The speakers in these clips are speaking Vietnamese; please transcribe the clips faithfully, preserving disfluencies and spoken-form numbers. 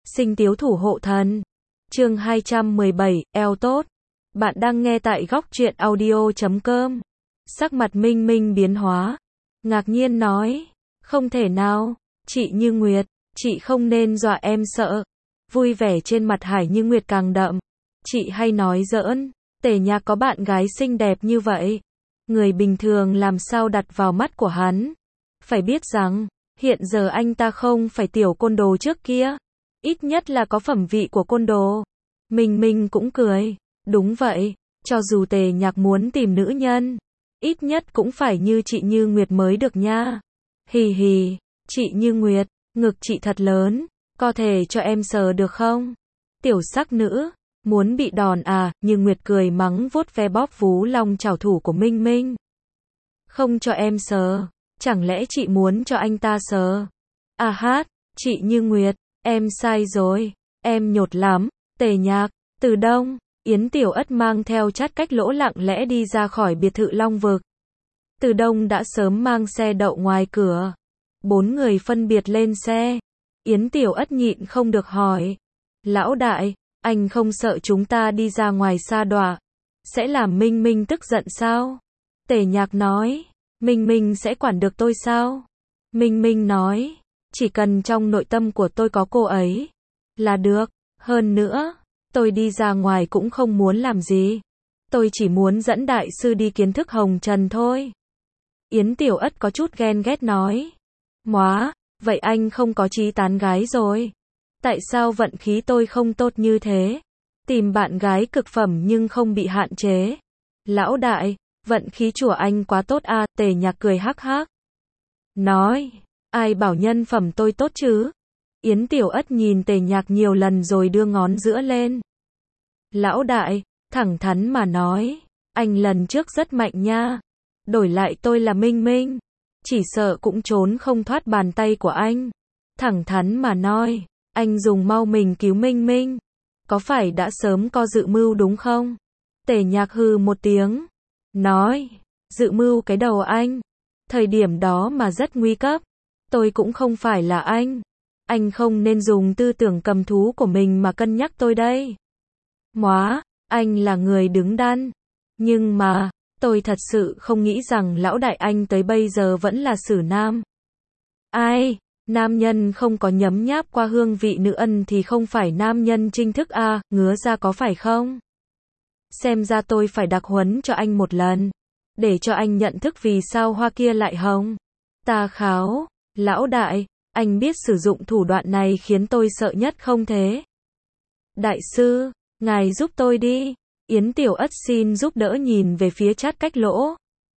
Sinh tiếu thủ hộ thần. Chương hai trăm mười bảy, eo tốt. Bạn đang nghe tại góc truyện audio chấm com. Sắc mặt Minh Minh biến hóa. Ngạc nhiên nói. Không thể nào, chị Như Nguyệt, chị không nên dọa em sợ. Vui vẻ trên mặt Hải Như Nguyệt càng đậm. Chị hay nói giỡn, Tề Nhạc có bạn gái xinh đẹp như vậy. Người bình thường làm sao đặt vào mắt của hắn. Phải biết rằng, hiện giờ anh ta không phải tiểu côn đồ trước kia. Ít nhất là có phẩm vị của côn đồ. Minh Minh cũng cười. Đúng vậy, cho dù Tề Nhạc muốn tìm nữ nhân, ít nhất cũng phải như chị Như Nguyệt mới được nha. Hì hì, chị Như Nguyệt, ngực chị thật lớn, có thể cho em sờ được không? Tiểu sắc nữ, muốn bị đòn à? Như Nguyệt cười mắng vuốt ve bóp vú long trảo thủ của Minh Minh. Không cho em sờ, chẳng lẽ chị muốn cho anh ta sờ? À hát, chị Như Nguyệt, em sai rồi, em nhột lắm. Tề Nhạc, Từ Đông, Yến Tiểu Ất mang theo Chát Cách Lỗ lặng lẽ đi ra khỏi biệt thự Long Vực. Từ Đông đã sớm mang xe đậu ngoài cửa. Bốn người phân biệt lên xe. Yến Tiểu Ất nhịn không được hỏi. Lão đại, anh không sợ chúng ta đi ra ngoài sa đọa, sẽ làm Minh Minh tức giận sao? Tề Nhạc nói. Minh Minh sẽ quản được tôi sao? Minh Minh nói. Chỉ cần trong nội tâm của tôi có cô ấy là được. Hơn nữa, tôi đi ra ngoài cũng không muốn làm gì. Tôi chỉ muốn dẫn đại sư đi kiến thức hồng trần thôi. Yến Tiểu Ất có chút ghen ghét nói. Móa, vậy anh không có chí tán gái rồi. Tại sao vận khí tôi không tốt như thế? Tìm bạn gái cực phẩm nhưng không bị hạn chế. Lão đại, vận khí của anh quá tốt à? Tề Nhạc cười hắc hắc. Nói, ai bảo nhân phẩm tôi tốt chứ? Yến Tiểu Ất nhìn Tề Nhạc nhiều lần rồi đưa ngón giữa lên. Lão đại, thẳng thắn mà nói, anh lần trước rất mạnh nha. Đổi lại tôi là Minh Minh, chỉ sợ cũng trốn không thoát bàn tay của anh. Thẳng thắn mà nói, anh dùng mau mình cứu Minh Minh. Có phải đã sớm có dự mưu đúng không? Tề Nhạc hừ một tiếng. Nói, dự mưu cái đầu anh. Thời điểm đó mà rất nguy cấp. Tôi cũng không phải là anh. Anh không nên dùng tư tưởng cầm thú của mình mà cân nhắc tôi đây. Móa, anh là người đứng đắn. Nhưng mà, tôi thật sự không nghĩ rằng lão đại anh tới bây giờ vẫn là xử nam. Ai, nam nhân không có nhấm nháp qua hương vị nữ ân thì không phải nam nhân chính thức à, ngứa ra có phải không? Xem ra tôi phải đặc huấn cho anh một lần, để cho anh nhận thức vì sao hoa kia lại hồng. Ta kháo, lão đại, anh biết sử dụng thủ đoạn này khiến tôi sợ nhất không thế? Đại sư, ngài giúp tôi đi. Yến Tiểu Ất xin giúp đỡ nhìn về phía Chát Cách Lỗ.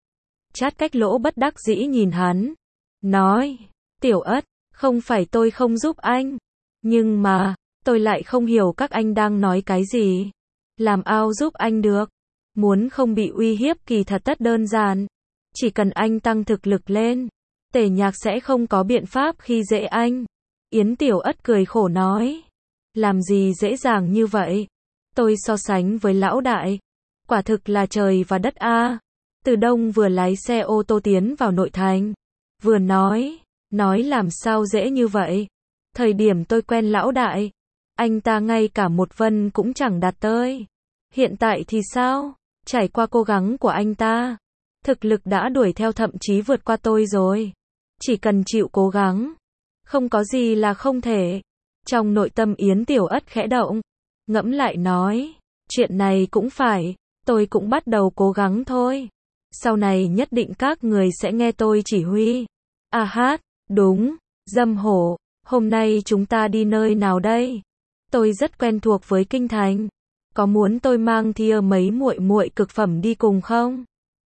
Chát Cách Lỗ bất đắc dĩ nhìn hắn. Nói, Tiểu Ất, không phải tôi không giúp anh. Nhưng mà, tôi lại không hiểu các anh đang nói cái gì. Làm ao giúp anh được. Muốn không bị uy hiếp kỳ thật tất đơn giản. Chỉ cần anh tăng thực lực lên, Tề Nhạc sẽ không có biện pháp khi dễ anh. Yến Tiểu Ất cười khổ nói. Làm gì dễ dàng như vậy? Tôi so sánh với lão đại, quả thực là trời và đất a. Từ Đông vừa lái xe ô tô tiến vào nội thành, vừa nói, nói làm sao dễ như vậy? Thời điểm tôi quen lão đại, anh ta ngay cả một vân cũng chẳng đạt tới. Hiện tại thì sao? Trải qua cố gắng của anh ta, thực lực đã đuổi theo thậm chí vượt qua tôi rồi. Chỉ cần chịu cố gắng, không có gì là không thể. Trong nội tâm Yến Tiểu Ất khẽ động. Ngẫm lại nói, chuyện này cũng phải, tôi cũng bắt đầu cố gắng thôi. Sau này nhất định các người sẽ nghe tôi chỉ huy. À hát, đúng, Dâm Hổ, hôm nay chúng ta đi nơi nào đây? Tôi rất quen thuộc với kinh thành. Có muốn tôi mang thia mấy muội muội cực phẩm đi cùng không?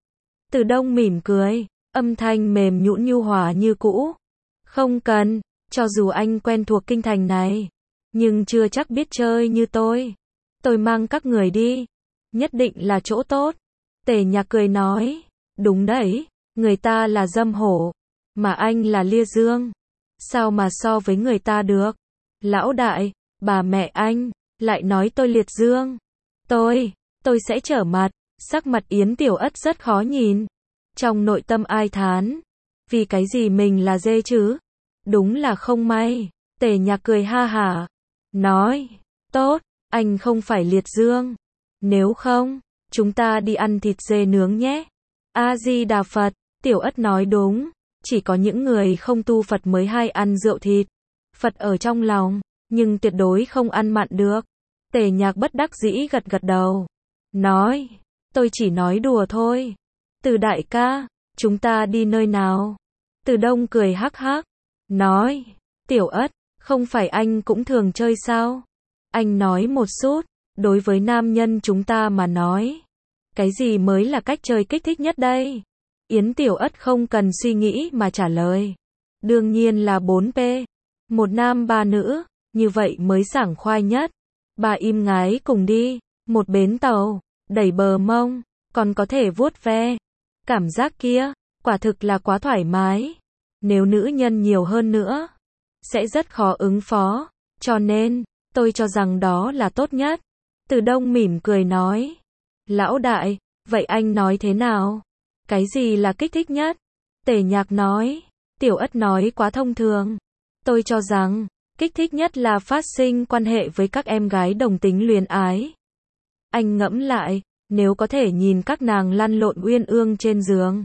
Từ Đông mỉm cười, âm thanh mềm nhũn nhu hòa như cũ. Không cần, cho dù anh quen thuộc kinh thành này, nhưng chưa chắc biết chơi như tôi. Tôi mang các người đi, nhất định là chỗ tốt. Tề Nhạc cười nói, đúng đấy, người ta là Dâm Hổ, mà anh là Lia Dương. Sao mà so với người ta được? Lão đại, bà mẹ anh, lại nói tôi liệt dương. Tôi, tôi sẽ trở mặt. Sắc mặt Yến Tiểu Ất rất khó nhìn. Trong nội tâm ai thán, vì cái gì mình là dê chứ? Đúng là không may. Tề Nhạc cười ha hả. nói, tốt, anh không phải liệt dương. Nếu không, chúng ta đi ăn thịt dê nướng nhé. A-di-đà Phật, Tiểu Ất nói đúng, chỉ có những người không tu Phật mới hay ăn rượu thịt. Phật ở trong lòng, nhưng tuyệt đối không ăn mặn được. Tề Nhạc bất đắc dĩ gật gật đầu. Nói, tôi chỉ nói đùa thôi. Từ đại ca, chúng ta đi nơi nào? Từ Đông cười hắc hắc. Nói, Tiểu Ất, không phải anh cũng thường chơi sao? Anh nói một chút, đối với nam nhân chúng ta mà nói. Cái gì mới là cách chơi kích thích nhất đây? Yến Tiểu Ất không cần suy nghĩ mà trả lời. Đương nhiên là bốn P. Một nam ba nữ, như vậy mới sảng khoai nhất. Bà im ngái cùng đi, một bến tàu, đẩy bờ mông, còn có thể vuốt ve. Cảm giác kia, quả thực là quá thoải mái. Nếu nữ nhân nhiều hơn nữa, sẽ rất khó ứng phó. Cho nên, tôi cho rằng đó là tốt nhất. Từ Đông mỉm cười nói. Lão đại, vậy anh nói thế nào? Cái gì là kích thích nhất? Tề Nhạc nói. Tiểu Ất nói quá thông thường. Tôi cho rằng, kích thích nhất là phát sinh quan hệ với các em gái đồng tính luyến ái. Anh ngẫm lại, nếu có thể nhìn các nàng lăn lộn uyên ương trên giường,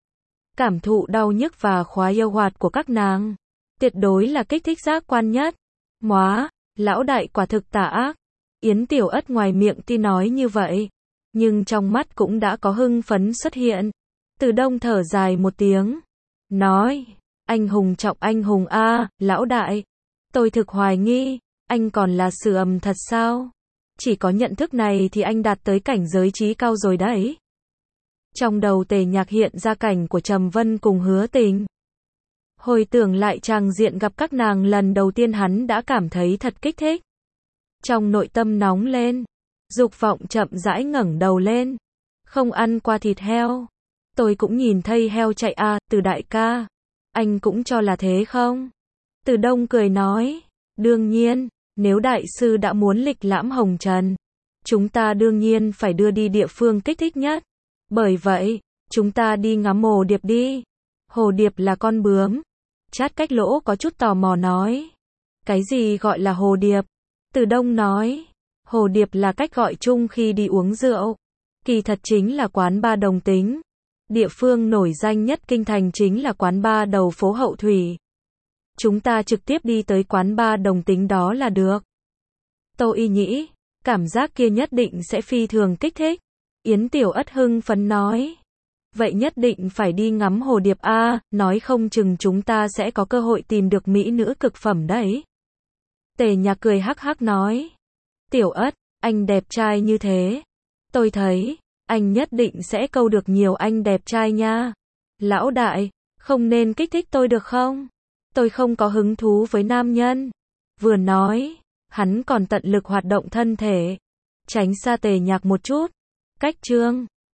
cảm thụ đau nhức và khóa yêu hoạt của các nàng, tuyệt đối là kích thích giác quan nhất. Móa, lão đại quả thực tà ác. Yến Tiểu Ất ngoài miệng tuy nói như vậy, nhưng trong mắt cũng đã có hưng phấn xuất hiện. Từ Đông thở dài một tiếng, nói, anh hùng trọng anh hùng a, lão đại. Tôi thực hoài nghi, anh còn là sử ầm thật sao? Chỉ có nhận thức này thì anh đạt tới cảnh giới trí cao rồi đấy. Trong đầu Tề Nhạc hiện ra cảnh của Trầm Vân cùng Hứa Tình. Hồi tưởng lại tràng diện gặp các nàng lần đầu tiên hắn đã cảm thấy thật kích thích. Trong nội tâm nóng lên, dục vọng chậm rãi ngẩng đầu lên. Không ăn qua thịt heo. Tôi cũng nhìn thấy heo chạy à, Từ đại ca. Anh cũng cho là thế không? Từ Đông cười nói, đương nhiên, nếu đại sư đã muốn lịch lãm hồng trần, chúng ta đương nhiên phải đưa đi địa phương kích thích nhất. Bởi vậy, chúng ta đi ngắm hồ điệp đi. Hồ điệp là con bướm. Chát Cách Lỗ có chút tò mò nói. Cái gì gọi là hồ điệp? Từ Đông nói, hồ điệp là cách gọi chung khi đi uống rượu. Kỳ thật chính là quán bar đồng tính. Địa phương nổi danh nhất kinh thành chính là quán bar đầu phố Hậu Thủy. Chúng ta trực tiếp đi tới quán bar đồng tính đó là được. Tô Y nghĩ, cảm giác kia nhất định sẽ phi thường kích thích. Yến Tiểu Ất hưng phấn nói. Vậy nhất định phải đi ngắm hồ điệp a, nói không chừng chúng ta sẽ có cơ hội tìm được mỹ nữ cực phẩm đấy. Tề Nhạc cười hắc hắc nói. Tiểu Ất, anh đẹp trai như thế. Tôi thấy, anh nhất định sẽ câu được nhiều anh đẹp trai nha. Lão đại, không nên kích thích tôi được không? Tôi không có hứng thú với nam nhân. Vừa nói, hắn còn tận lực hoạt động thân thể. Tránh xa Tề Nhạc một chút. Cách chương